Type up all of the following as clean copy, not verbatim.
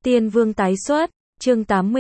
Tiên Vương tái xuất, chương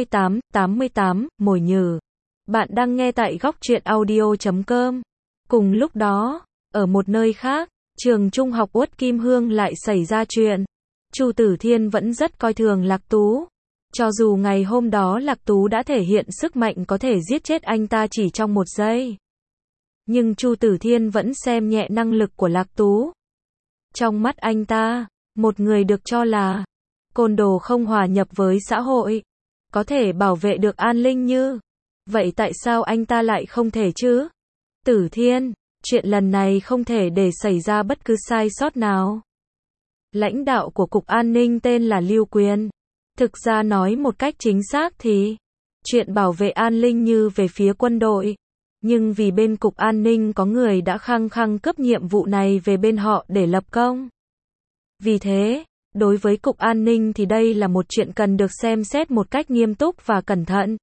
88, mồi nhử. Bạn đang nghe tại góc truyện audio.com. Cùng lúc đó, ở một nơi khác, trường trung học Uất Kim Hương lại xảy ra chuyện. Chu Tử Thiên vẫn rất coi thường Lạc Tú. Cho dù ngày hôm đó Lạc Tú đã thể hiện sức mạnh có thể giết chết anh ta chỉ trong một giây. Nhưng Chu Tử Thiên vẫn xem nhẹ năng lực của Lạc Tú. Trong mắt anh ta, một người được cho là côn đồ không hòa nhập với xã hội, có thể bảo vệ được An Linh Như. Vậy tại sao anh ta lại không thể chứ? Tử Thiên, chuyện lần này không thể để xảy ra bất cứ sai sót nào. Lãnh đạo của Cục An ninh tên là Lưu Quyền. Thực ra nói một cách chính xác thì, chuyện bảo vệ An Linh Như về phía quân đội. Nhưng vì bên Cục An ninh có người đã khăng khăng cấp nhiệm vụ này về bên họ để lập công. Vì thế, đối với Cục An ninh thì đây là một chuyện cần được xem xét một cách nghiêm túc và cẩn thận.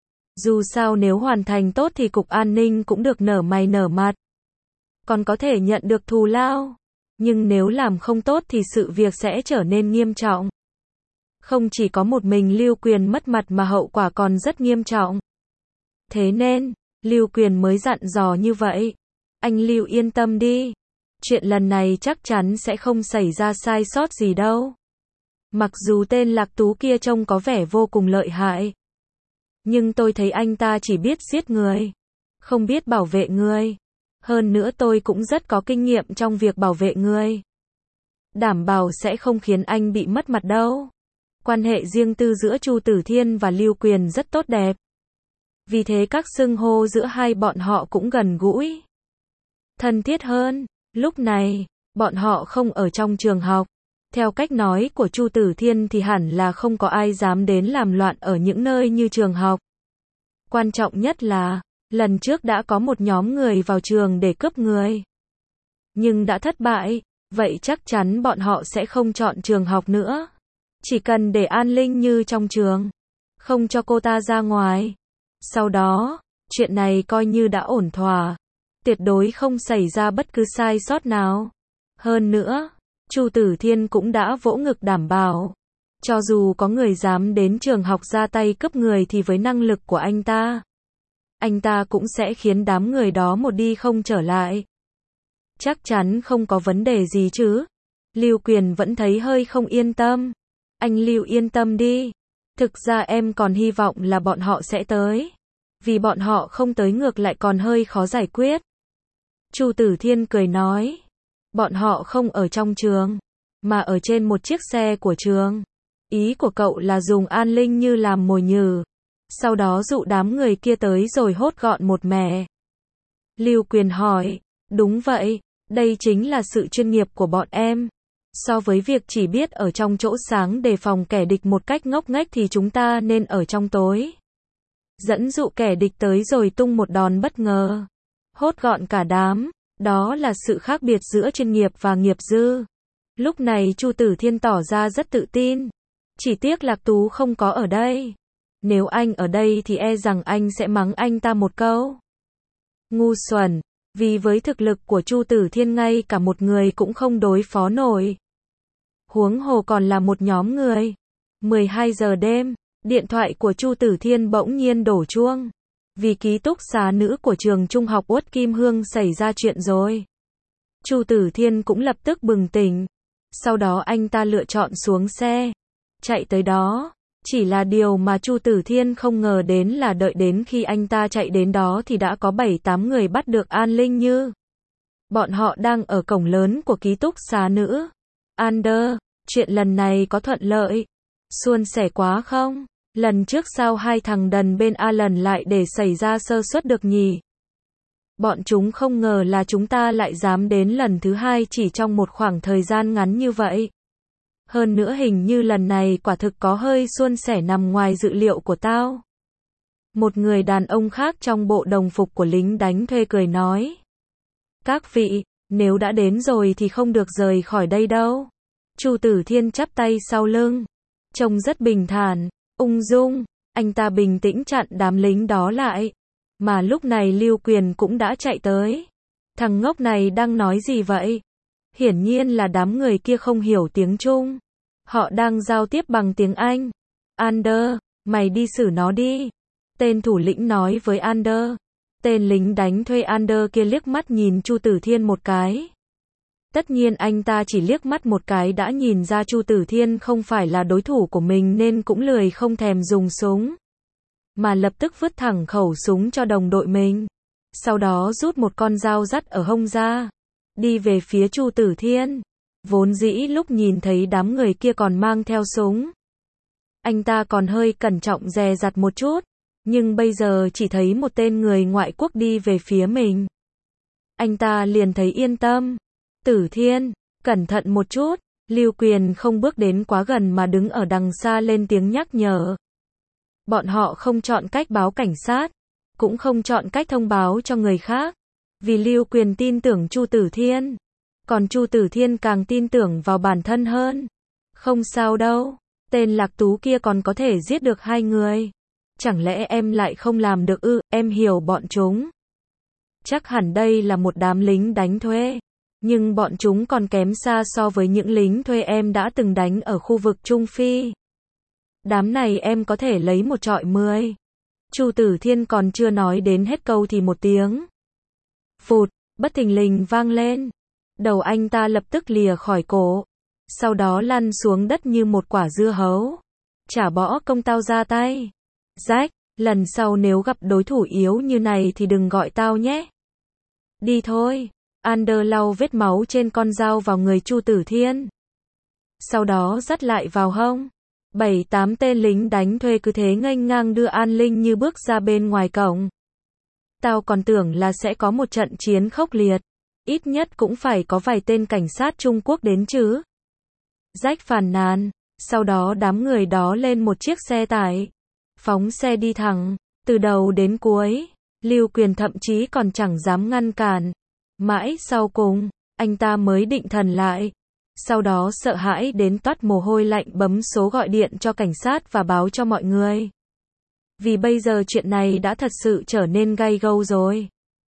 Dù sao nếu hoàn thành tốt thì Cục An ninh cũng được nở mày nở mặt. Còn có thể nhận được thù lao. Nhưng nếu làm không tốt thì sự việc sẽ trở nên nghiêm trọng. Không chỉ có một mình Lưu Quyền mất mặt mà hậu quả còn rất nghiêm trọng. Thế nên, Lưu Quyền mới dặn dò như vậy. Anh Lưu yên tâm đi. Chuyện lần này chắc chắn sẽ không xảy ra sai sót gì đâu. Mặc dù tên Lạc Tú kia trông có vẻ vô cùng lợi hại. Nhưng tôi thấy anh ta chỉ biết giết người. Không biết bảo vệ người. Hơn nữa tôi cũng rất có kinh nghiệm trong việc bảo vệ người. Đảm bảo sẽ không khiến anh bị mất mặt đâu. Quan hệ riêng tư giữa Chu Tử Thiên và Lưu Quyền rất tốt đẹp. Vì thế các xưng hô giữa hai bọn họ cũng gần gũi, thân thiết hơn. Lúc này, bọn họ không ở trong trường học. Theo cách nói của Chu Tử Thiên thì hẳn là không có ai dám đến làm loạn ở những nơi như trường học. Quan trọng nhất là, lần trước đã có một nhóm người vào trường để cướp người. Nhưng đã thất bại, vậy chắc chắn bọn họ sẽ không chọn trường học nữa. Chỉ cần để An Linh Như trong trường, không cho cô ta ra ngoài. Sau đó, chuyện này coi như đã ổn thỏa. Tuyệt đối không xảy ra bất cứ sai sót nào. Hơn nữa, Chu Tử Thiên cũng đã vỗ ngực đảm bảo. Cho dù có người dám đến trường học ra tay cướp người thì với năng lực của anh ta cũng sẽ khiến đám người đó một đi không trở lại. Chắc chắn không có vấn đề gì chứ. Lưu Quyền vẫn thấy hơi không yên tâm. Anh Lưu yên tâm đi. Thực ra em còn hy vọng là bọn họ sẽ tới. Vì bọn họ không tới ngược lại còn hơi khó giải quyết. Chu Tử Thiên cười nói. Bọn họ không ở trong trường, mà ở trên một chiếc xe của trường. Ý của cậu là dùng An Linh Như làm mồi nhử. Sau đó dụ đám người kia tới rồi hốt gọn một mẻ. Lưu Quyền hỏi. Đúng vậy, đây chính là sự chuyên nghiệp của bọn em. So với việc chỉ biết ở trong chỗ sáng đề phòng kẻ địch một cách ngốc nghếch thì chúng ta nên ở trong tối. Dẫn dụ kẻ địch tới rồi tung một đòn bất ngờ. Hốt gọn cả đám. Đó là sự khác biệt giữa chuyên nghiệp và nghiệp dư. Lúc này Chu Tử Thiên tỏ ra rất tự tin. Chỉ tiếc Lạc Tú không có ở đây. Nếu anh ở đây thì e rằng anh sẽ mắng anh ta một câu. Ngu xuẩn. Vì với thực lực của Chu Tử Thiên ngay cả một người cũng không đối phó nổi. Huống hồ còn là một nhóm người. 12 giờ đêm, điện thoại của Chu Tử Thiên bỗng nhiên đổ chuông. Vì ký túc xá nữ của trường trung học Uất Kim Hương xảy ra chuyện rồi. Chu Tử Thiên cũng lập tức bừng tỉnh. Sau đó anh ta lựa chọn xuống xe, chạy tới đó. Chỉ là điều mà Chu Tử Thiên không ngờ đến là đợi đến khi anh ta chạy đến đó thì đã có 7-8 người bắt được An Linh Như. Bọn họ đang ở cổng lớn của ký túc xá nữ. Ander, chuyện lần này có thuận lợi, suôn sẻ quá không? Lần trước sao hai thằng đần bên Alan lại để xảy ra sơ suất được nhỉ? Bọn chúng không ngờ là chúng ta lại dám đến lần thứ hai chỉ trong một khoảng thời gian ngắn như vậy. Hơn nữa hình như lần này quả thực có hơi suôn sẻ nằm ngoài dự liệu của tao. Một người đàn ông khác trong bộ đồng phục của lính đánh thuê cười nói. Các vị, nếu đã đến rồi thì không được rời khỏi đây đâu. Chu Tử Thiên chắp tay sau lưng. Trông rất bình thản, ung dung. Anh ta bình tĩnh chặn đám lính đó lại. Mà lúc này Lưu Quyền cũng đã chạy tới. Thằng ngốc này đang nói gì vậy? Hiển nhiên là đám người kia không hiểu tiếng Trung. Họ đang giao tiếp bằng tiếng Anh. Ander, mày đi xử nó đi. Tên thủ lĩnh nói với Ander. Tên lính đánh thuê Ander kia liếc mắt nhìn Chu Tử Thiên một cái. Tất nhiên anh ta chỉ liếc mắt một cái đã nhìn ra Chu Tử Thiên không phải là đối thủ của mình nên cũng lười không thèm dùng súng. Mà lập tức vứt thẳng khẩu súng cho đồng đội mình. Sau đó rút một con dao dắt ở hông ra. Đi về phía Chu Tử Thiên. Vốn dĩ lúc nhìn thấy đám người kia còn mang theo súng. Anh ta còn hơi cẩn trọng dè dặt một chút. Nhưng bây giờ chỉ thấy một tên người ngoại quốc đi về phía mình. Anh ta liền thấy yên tâm. Tử Thiên, cẩn thận một chút. Lưu Quyền không bước đến quá gần mà đứng ở đằng xa lên tiếng nhắc nhở. Bọn họ không chọn cách báo cảnh sát, cũng không chọn cách thông báo cho người khác. Vì Lưu Quyền tin tưởng Chu Tử Thiên. Còn Chu Tử Thiên càng tin tưởng vào bản thân hơn. Không sao đâu, tên Lạc Tú kia còn có thể giết được 2 người. Chẳng lẽ em lại không làm được ư? Em hiểu bọn chúng. Chắc hẳn đây là một đám lính đánh thuê. Nhưng bọn chúng còn kém xa so với những lính thuê em đã từng đánh ở khu vực Trung Phi. Đám này em có thể lấy 1 trọi 10. Chu Tử Thiên còn chưa nói đến hết câu thì một tiếng phụt, bất thình lình vang lên. Đầu anh ta lập tức lìa khỏi cổ. Sau đó lăn xuống đất như một quả dưa hấu. Chả bỏ công tao ra tay. Jack, lần sau nếu gặp đối thủ yếu như này thì đừng gọi tao nhé. Đi thôi. Ander lau vết máu trên con dao vào người Chu Tử Thiên. Sau đó dắt lại vào hông. 7-8 tên lính đánh thuê cứ thế nghênh ngang đưa An Linh Như bước ra bên ngoài cổng. Tao còn tưởng là sẽ có một trận chiến khốc liệt. Ít nhất cũng phải có vài tên cảnh sát Trung Quốc đến chứ. Jack phàn nàn. Sau đó đám người đó lên một chiếc xe tải. Phóng xe đi thẳng. Từ đầu đến cuối. Lưu Quyền thậm chí còn chẳng dám ngăn cản. Mãi sau cùng, anh ta mới định thần lại. Sau đó sợ hãi đến toát mồ hôi lạnh bấm số gọi điện cho cảnh sát và báo cho mọi người. Vì bây giờ chuyện này đã thật sự trở nên gay gâu rồi.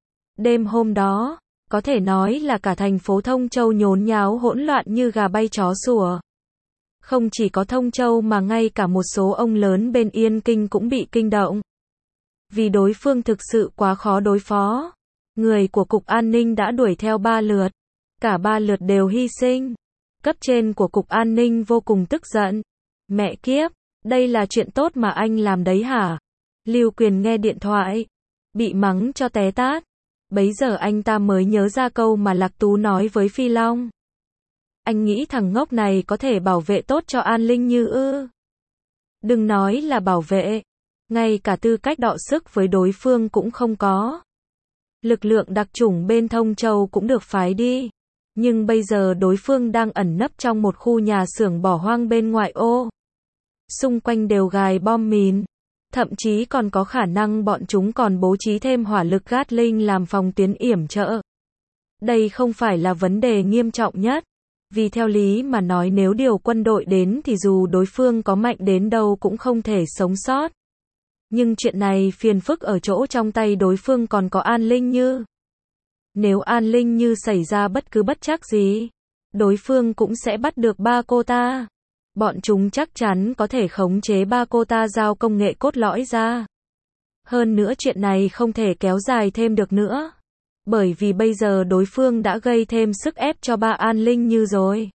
Đêm hôm đó, có thể nói là cả thành phố Thông Châu nhốn nháo hỗn loạn như gà bay chó sủa. Không chỉ có Thông Châu mà ngay cả một số ông lớn bên Yên Kinh cũng bị kinh động. Vì đối phương thực sự quá khó đối phó. Người của Cục An ninh đã đuổi theo 3 lượt. Cả 3 lượt đều hy sinh. Cấp trên của Cục An ninh vô cùng tức giận. Mẹ kiếp, đây là chuyện tốt mà anh làm đấy hả? Lưu Quyền nghe điện thoại. Bị mắng cho té tát. Bấy giờ anh ta mới nhớ ra câu mà Lạc Tú nói với Phi Long. Anh nghĩ thằng ngốc này có thể bảo vệ tốt cho An Linh Như ư? Đừng nói là bảo vệ. Ngay cả tư cách đọ sức với đối phương cũng không có. Lực lượng đặc chủng bên Thông Châu cũng được phái đi. Nhưng bây giờ đối phương đang ẩn nấp trong một khu nhà xưởng bỏ hoang bên ngoại ô. Xung quanh đều gài bom mìn. Thậm chí còn có khả năng bọn chúng còn bố trí thêm hỏa lực Gatling làm phòng tuyến yểm trợ. Đây không phải là vấn đề nghiêm trọng nhất. Vì theo lý mà nói nếu điều quân đội đến thì dù đối phương có mạnh đến đâu cũng không thể sống sót. Nhưng chuyện này phiền phức ở chỗ trong tay đối phương còn có An Linh Như. Nếu An Linh Như xảy ra bất cứ bất trắc gì, đối phương cũng sẽ bắt được 3 cô ta. Bọn chúng chắc chắn có thể khống chế 3 cô ta giao công nghệ cốt lõi ra. Hơn nữa chuyện này không thể kéo dài thêm được nữa. Bởi vì bây giờ đối phương đã gây thêm sức ép cho 3 An Linh Như rồi.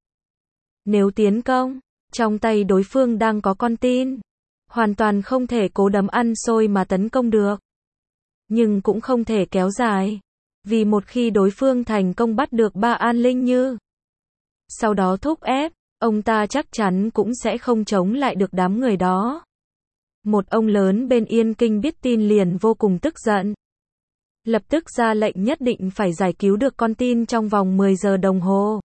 Nếu tiến công, trong tay đối phương đang có con tin. Hoàn toàn không thể cố đấm ăn xôi mà tấn công được. Nhưng cũng không thể kéo dài. Vì một khi đối phương thành công bắt được 3 An Linh Như, sau đó thúc ép, ông ta chắc chắn cũng sẽ không chống lại được đám người đó. Một ông lớn bên Yên Kinh biết tin liền vô cùng tức giận. Lập tức ra lệnh nhất định phải giải cứu được con tin trong vòng 10 giờ đồng hồ.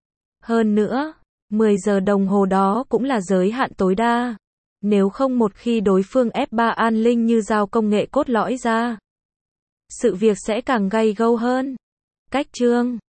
Hơn nữa, 10 giờ đồng hồ đó cũng là giới hạn tối đa. Nếu không một khi đối phương ép 3 An Linh Như giao công nghệ cốt lõi ra, sự việc sẽ càng gay gâu hơn. Cách chương